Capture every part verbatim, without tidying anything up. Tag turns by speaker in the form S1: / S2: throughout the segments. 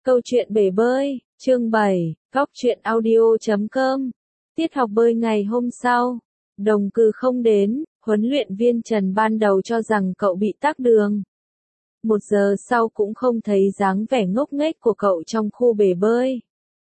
S1: Câu chuyện bể bơi, chương bảy, góc truyện audio chấm com. Tiết học bơi ngày hôm sau, Đồng Cừ không đến, huấn luyện viên Trần ban đầu cho rằng cậu bị tắc đường. Một giờ sau cũng không thấy dáng vẻ ngốc nghếch của cậu trong khu bể bơi.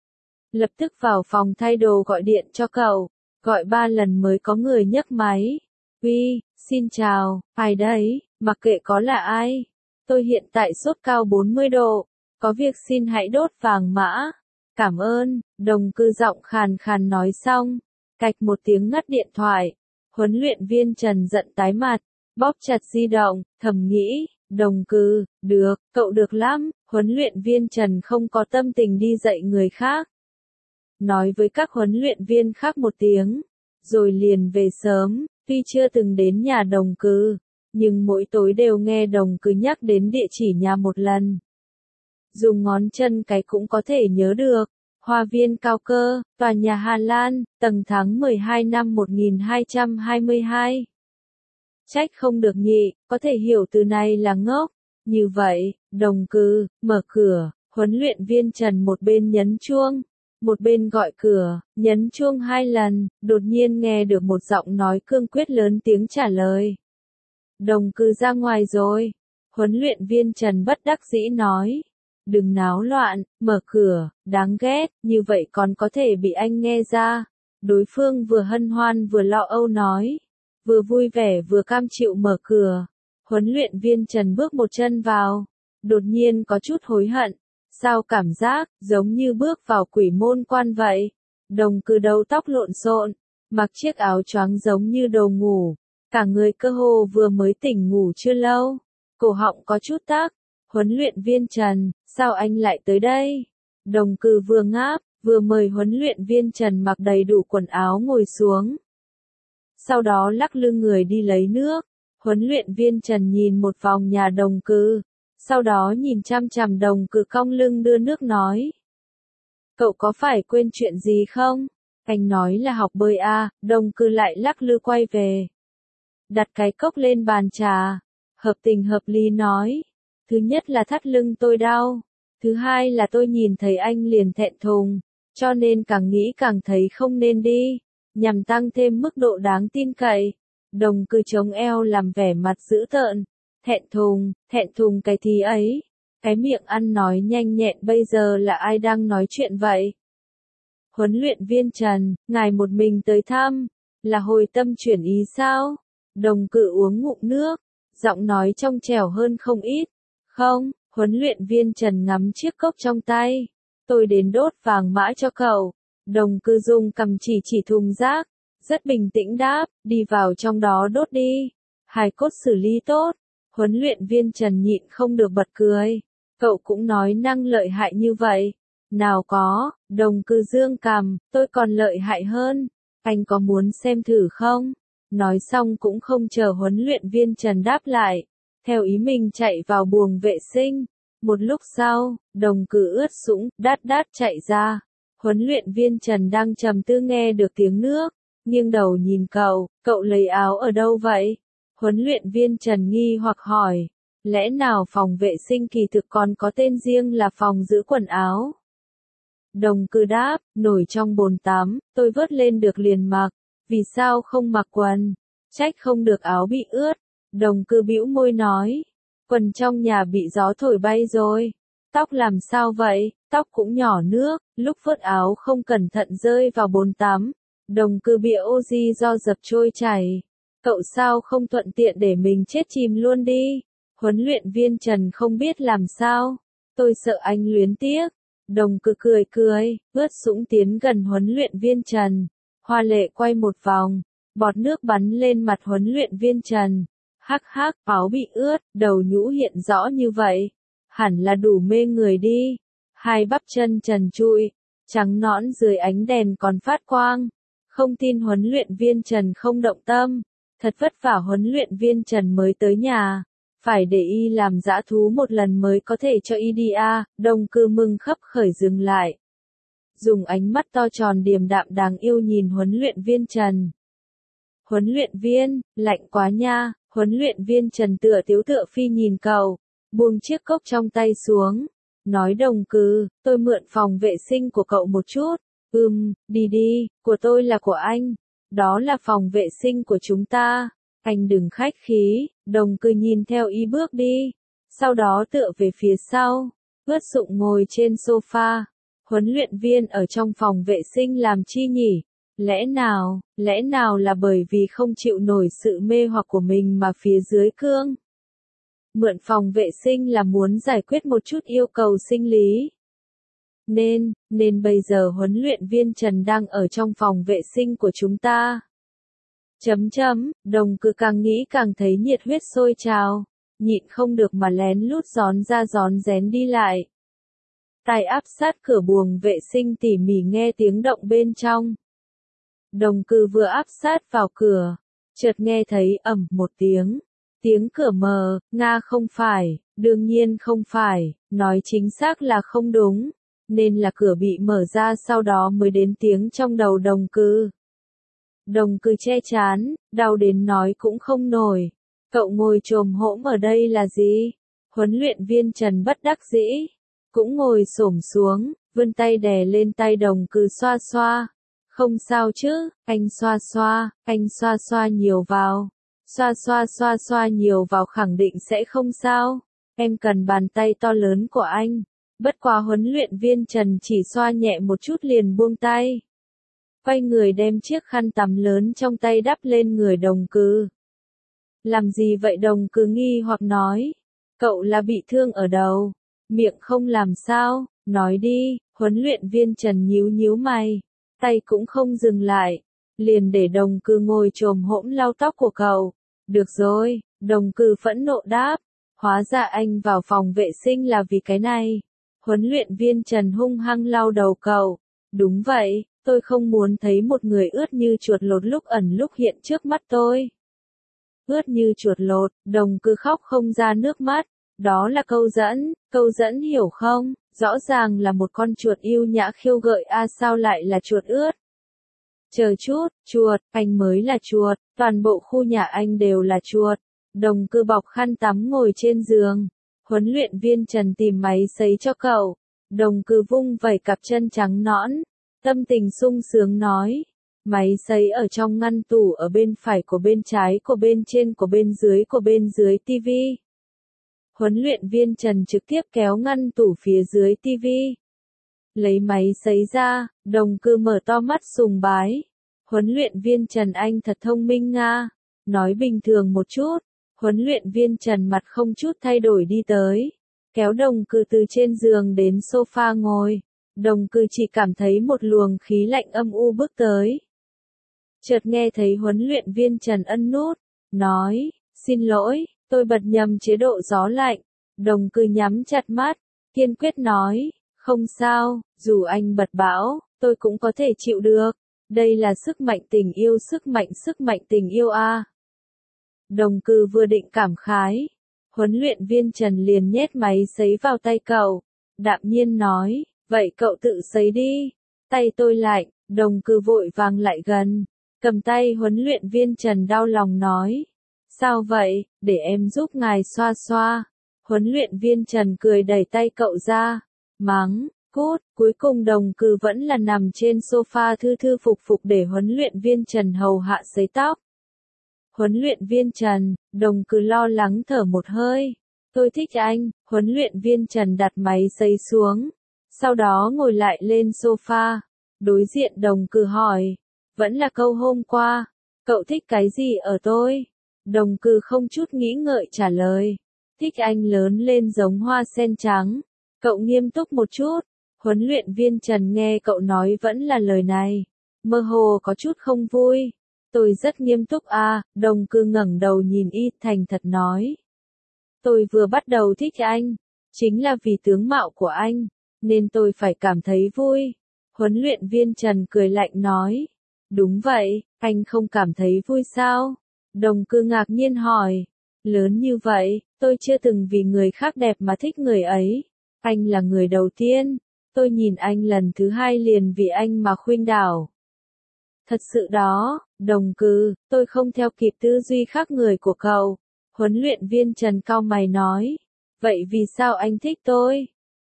S1: Lập tức vào phòng thay đồ gọi điện cho cậu, gọi ba lần mới có người nhấc máy. Uy, xin chào, ai đấy, mặc kệ có là ai. Tôi hiện tại sốt cao bốn mươi độ, có việc xin hãy đốt vàng mã. Cảm ơn, Đồng Cừ giọng khàn khàn nói xong, cạch một tiếng ngắt điện thoại. Huấn luyện viên Trần giận tái mặt, bóp chặt di động, thầm nghĩ, Đồng Cừ, được, cậu được lắm. Huấn luyện viên Trần không có tâm tình đi dạy người khác. Nói với các huấn luyện viên khác một tiếng, rồi liền về sớm. Tuy chưa từng đến nhà Đồng Cừ, nhưng mỗi tối đều nghe Đồng Cừ nhắc đến địa chỉ nhà một lần. Dùng ngón chân cái cũng có thể nhớ được. Hoa viên Cao Cơ, tòa nhà Hà Lan, tầng tháng mười hai năm một nghìn hai trăm hai mươi hai. Trách không được nhị, có thể hiểu từ này là ngốc. Như vậy, Đồng Cừ, mở cửa, huấn luyện viên Trần một bên nhấn chuông, một bên gọi cửa, nhấn chuông hai lần, đột nhiên nghe được một giọng nói cương quyết lớn tiếng trả lời. Đồng Cừ ra ngoài rồi. Huấn luyện viên Trần bất đắc dĩ nói. Đừng náo loạn, mở cửa, đáng ghét, như vậy còn có thể bị anh nghe ra. Đối phương vừa hân hoan vừa lo âu nói. Vừa vui vẻ vừa cam chịu mở cửa. Huấn luyện viên Trần bước một chân vào. Đột nhiên có chút hối hận. Sao cảm giác, giống như bước vào quỷ môn quan vậy. Đồng Cừ đầu tóc lộn xộn, mặc chiếc áo choàng giống như đồ ngủ. Cả người cơ hồ vừa mới tỉnh ngủ chưa lâu. Cổ họng có chút tắc. Huấn luyện viên Trần, sao anh lại tới đây? Đồng Cừ vừa ngáp, vừa mời huấn luyện viên Trần mặc đầy đủ quần áo ngồi xuống. Sau đó lắc lư người đi lấy nước. Huấn luyện viên Trần nhìn một vòng nhà Đồng Cừ, sau đó nhìn chăm chằm Đồng Cừ cong lưng đưa nước nói. Cậu có phải quên chuyện gì không? Anh nói là học bơi à, Đồng Cừ lại lắc lư quay về. Đặt cái cốc lên bàn trà, hợp tình hợp lý nói. Thứ nhất là thắt lưng tôi đau. Thứ hai là tôi nhìn thấy anh liền thẹn thùng. Cho nên càng nghĩ càng thấy không nên đi. Nhằm tăng thêm mức độ đáng tin cậy. Đồng Cừ chống eo làm vẻ mặt dữ tợn. Thẹn thùng, thẹn thùng cái tí ấy. Cái miệng ăn nói nhanh nhẹn bây giờ là ai đang nói chuyện vậy? Huấn luyện viên Trần, ngài một mình tới thăm. Là hồi tâm chuyển ý sao? Đồng Cừ uống ngụm nước. Giọng nói trong trẻo hơn không ít. Không, huấn luyện viên Trần ngắm chiếc cốc trong tay. Tôi đến đốt vàng mã cho cậu. Đồng Cừ dùng cầm chỉ chỉ thùng rác. Rất bình tĩnh đáp, đi vào trong đó đốt đi. Hài cốt xử lý tốt. Huấn luyện viên Trần nhịn không được bật cười. Cậu cũng nói năng lợi hại như vậy. Nào có, Đồng Cừ dương cằm, tôi còn lợi hại hơn. Anh có muốn xem thử không? Nói xong cũng không chờ huấn luyện viên Trần đáp lại. Theo ý mình chạy vào buồng vệ sinh. Một lúc sau, Đồng Cừ ướt sũng, đát đát chạy ra. Huấn luyện viên Trần đang trầm tư nghe được tiếng nước. Nghiêng đầu nhìn cậu, cậu lấy áo ở đâu vậy? Huấn luyện viên Trần nghi hoặc hỏi. Lẽ nào phòng vệ sinh kỳ thực còn có tên riêng là phòng giữ quần áo? Đồng Cừ đáp, nổi trong bồn tắm, tôi vớt lên được liền mặc. Vì sao không mặc quần? Trách không được áo bị ướt. Đồng Cừ bĩu môi nói. Quần trong nhà bị gió thổi bay rồi. Tóc làm sao vậy? Tóc cũng nhỏ nước, lúc vớt áo không cẩn thận rơi vào bồn tắm. Đồng Cừ bị oxy do dập trôi chảy. Cậu sao không thuận tiện để mình chết chìm luôn đi? Huấn luyện viên Trần không biết làm sao. Tôi sợ anh luyến tiếc. Đồng Cừ cười cười, ướt sũng tiến gần huấn luyện viên Trần. Hoa lệ quay một vòng, bọt nước bắn lên mặt huấn luyện viên Trần. Hắc hắc, áo bị ướt, đầu nhũ hiện rõ như vậy. Hẳn là đủ mê người đi. Hai bắp chân trần trụi, trắng nõn dưới ánh đèn còn phát quang. Không tin huấn luyện viên Trần không động tâm. Thật vất vả huấn luyện viên Trần mới tới nhà. Phải để y làm dã thú một lần mới có thể cho y đi à. Đồng Cừ mừng khấp khởi dừng lại. Dùng ánh mắt to tròn điềm đạm đáng yêu nhìn huấn luyện viên Trần. Huấn luyện viên, lạnh quá nha. Huấn luyện viên Trần tựa tiếu tựa phi nhìn cậu. Buông chiếc cốc trong tay xuống. nói Đồng Cừ, tôi mượn phòng vệ sinh của cậu một chút. Ừm, đi đi, của tôi là của anh. Đó là phòng vệ sinh của chúng ta. Anh đừng khách khí. Đồng Cừ nhìn theo y bước đi. Sau đó tựa về phía sau. Ướt sũng ngồi trên sofa. Huấn luyện viên ở trong phòng vệ sinh làm chi nhỉ? Lẽ nào, lẽ nào là bởi vì không chịu nổi sự mê hoặc của mình mà phía dưới cương? Mượn phòng vệ sinh là muốn giải quyết một chút yêu cầu sinh lý. Nên, nên bây giờ huấn luyện viên Trần đang ở trong phòng vệ sinh của chúng ta. Chấm chấm, Đồng Cừ càng nghĩ càng thấy nhiệt huyết sôi trào, nhịn không được mà lén lút gión ra gión rén đi lại. Tai áp sát cửa buồng vệ sinh tỉ mỉ nghe tiếng động bên trong. Đồng Cừ vừa áp sát vào cửa, chợt nghe thấy ầm một tiếng. Tiếng cửa mở, Nga không phải, đương nhiên không phải, nói chính xác là không đúng, nên là cửa bị mở ra sau đó mới đến tiếng trong đầu Đồng Cừ. Đồng Cừ che chán, đau đến nói cũng không nổi. Cậu ngồi chồm hổm ở đây là gì? Huấn luyện viên Trần bất đắc dĩ, cũng ngồi xổm xuống, vươn tay đè lên tay Đồng Cừ xoa xoa. Không sao chứ, anh xoa xoa, anh xoa xoa nhiều vào. Xoa xoa xoa xoa nhiều vào khẳng định sẽ không sao. Em cần bàn tay to lớn của anh. Bất quá huấn luyện viên Trần chỉ xoa nhẹ một chút liền buông tay. Quay người đem chiếc khăn tắm lớn trong tay đắp lên người Đồng Cừ. Làm gì vậy? Đồng Cừ nghi hoặc nói. Cậu là bị thương ở đầu. Miệng không làm sao, nói đi. Huấn luyện viên Trần nhíu nhíu mày. Tay cũng không dừng lại. Liền để Đồng Cừ ngồi chồm hổm lau tóc của cậu. Được rồi, Đồng Cừ phẫn nộ đáp. Hóa ra anh vào phòng vệ sinh là vì cái này. Huấn luyện viên Trần hung hăng lau đầu cậu. Đúng vậy, tôi không muốn thấy một người ướt như chuột lột lúc ẩn lúc hiện trước mắt tôi. Ướt như chuột lột, Đồng Cừ khóc không ra nước mắt. Đó là câu dẫn, câu dẫn hiểu không? Rõ ràng là một con chuột yêu nhã khiêu gợi a à, sao lại là chuột ướt? Chờ chút, chuột, anh mới là chuột, toàn bộ khu nhà anh đều là chuột. Đồng Cừ bọc khăn tắm ngồi trên giường. Huấn luyện viên Trần tìm máy sấy cho cậu. Đồng Cừ vung vẩy cặp chân trắng nõn. Tâm tình sung sướng nói. Máy sấy ở trong ngăn tủ ở bên phải của bên trái của bên trên của bên dưới của bên dưới tivi. Huấn luyện viên Trần trực tiếp kéo ngăn tủ phía dưới tivi. Lấy máy sấy ra, Đồng Cừ mở to mắt sùng bái. Huấn luyện viên Trần anh thật thông minh nga. Nói bình thường một chút. Huấn luyện viên Trần mặt không chút thay đổi đi tới. Kéo Đồng Cừ từ trên giường đến sofa ngồi. Đồng Cừ chỉ cảm thấy một luồng khí lạnh âm u bước tới. Chợt nghe thấy huấn luyện viên Trần ân nút. Nói, xin lỗi, tôi bật nhầm chế độ gió lạnh. Đồng Cừ nhắm chặt mắt. Kiên quyết nói, không sao, dù anh bật bão, tôi cũng có thể chịu được. Đây là sức mạnh tình yêu, sức mạnh sức mạnh tình yêu a. À. Đồng Cừ vừa định cảm khái. Huấn luyện viên Trần liền nhét máy sấy vào tay cậu. Đạm nhiên nói, vậy cậu tự sấy đi. Tay tôi lạnh, Đồng Cừ vội vàng lại gần. Cầm tay huấn luyện viên Trần đau lòng nói. Sao vậy, để em giúp ngài xoa xoa. Huấn luyện viên Trần cười đẩy tay cậu ra. Mắng, cút, cuối cùng Đồng Cừ vẫn là nằm trên sofa thư thư phục phục để huấn luyện viên Trần hầu hạ sấy tóc. Huấn luyện viên Trần, Đồng Cừ lo lắng thở một hơi. Tôi thích anh, huấn luyện viên Trần đặt máy sấy xuống. Sau đó ngồi lại lên sofa. Đối diện Đồng Cừ hỏi. Vẫn là câu hôm qua. Cậu thích cái gì ở tôi? Đồng Cừ không chút nghĩ ngợi trả lời. Thích anh lớn lên giống hoa sen trắng. Cậu nghiêm túc một chút. Huấn luyện viên Trần nghe cậu nói vẫn là lời này. Mơ hồ có chút không vui. Tôi rất nghiêm túc à, Đồng Cừ ngẩng đầu nhìn y thành thật nói. Tôi vừa bắt đầu thích anh. Chính là vì tướng mạo của anh. Nên tôi phải cảm thấy vui. Huấn luyện viên Trần cười lạnh nói. Đúng vậy, anh không cảm thấy vui sao? Đồng Cừ ngạc nhiên hỏi. Lớn như vậy, tôi chưa từng vì người khác đẹp mà thích người ấy. Anh là người đầu tiên. Tôi nhìn anh lần thứ hai liền vì anh mà khuynh đảo. Thật sự đó, Đồng Cừ, tôi không theo kịp tư duy khác người của cậu. Huấn luyện viên Trần cau mày nói. Vậy vì sao anh thích tôi?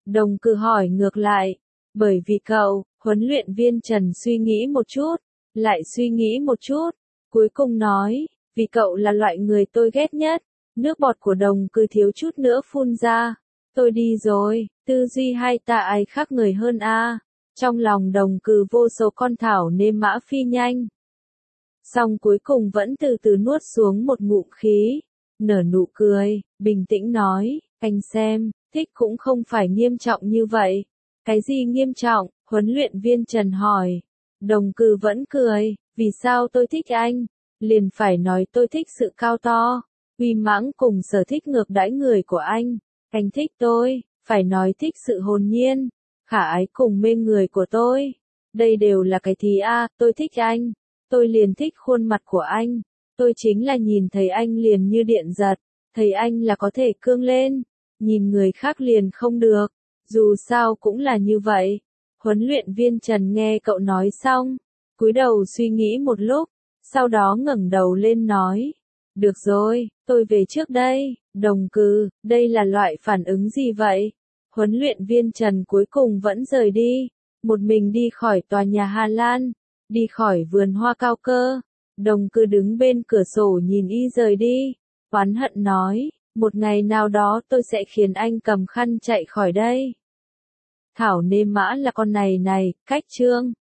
S1: Đồng Cừ hỏi ngược lại. Bởi vì cậu, huấn luyện viên Trần suy nghĩ một chút, lại suy nghĩ một chút, cuối cùng nói, vì cậu là loại người tôi ghét nhất. Nước bọt của Đồng Cừ thiếu chút nữa phun ra. Tôi đi rồi, tư duy hai ta ai khác người hơn a. Trong lòng Đồng Cừ vô số con thảo nêm mã phi nhanh. Xong cuối cùng vẫn từ từ nuốt xuống một ngụm khí, nở nụ cười, bình tĩnh nói, anh xem, thích cũng không phải nghiêm trọng như vậy. Cái gì nghiêm trọng? Huấn luyện viên Trần hỏi. Đồng Cừ vẫn cười, vì sao tôi thích anh? Liền phải nói tôi thích sự cao to, uy mãnh cùng sở thích ngược đãi người của anh. Anh thích tôi, phải nói thích sự hồn nhiên, khả ái cùng mê người của tôi. Đây đều là cái thì a, tôi thích anh. Tôi liền thích khuôn mặt của anh. Tôi chính là nhìn thấy anh liền như điện giật, thấy anh là có thể cương lên, nhìn người khác liền không được. Dù sao cũng là như vậy. Huấn luyện viên Trần nghe cậu nói xong, cúi đầu suy nghĩ một lúc, sau đó ngẩng đầu lên nói. Được rồi, tôi về trước đây. Đồng Cừ, đây là loại phản ứng gì vậy? Huấn luyện viên Trần cuối cùng vẫn rời đi, một mình đi khỏi tòa nhà Hà Lan, đi khỏi vườn hoa cao cơ. Đồng Cừ đứng bên cửa sổ nhìn y rời đi, oán hận nói, một ngày nào đó tôi sẽ khiến anh cầm khăn chạy khỏi đây. Thảo nêm mã là con này này, cách chương.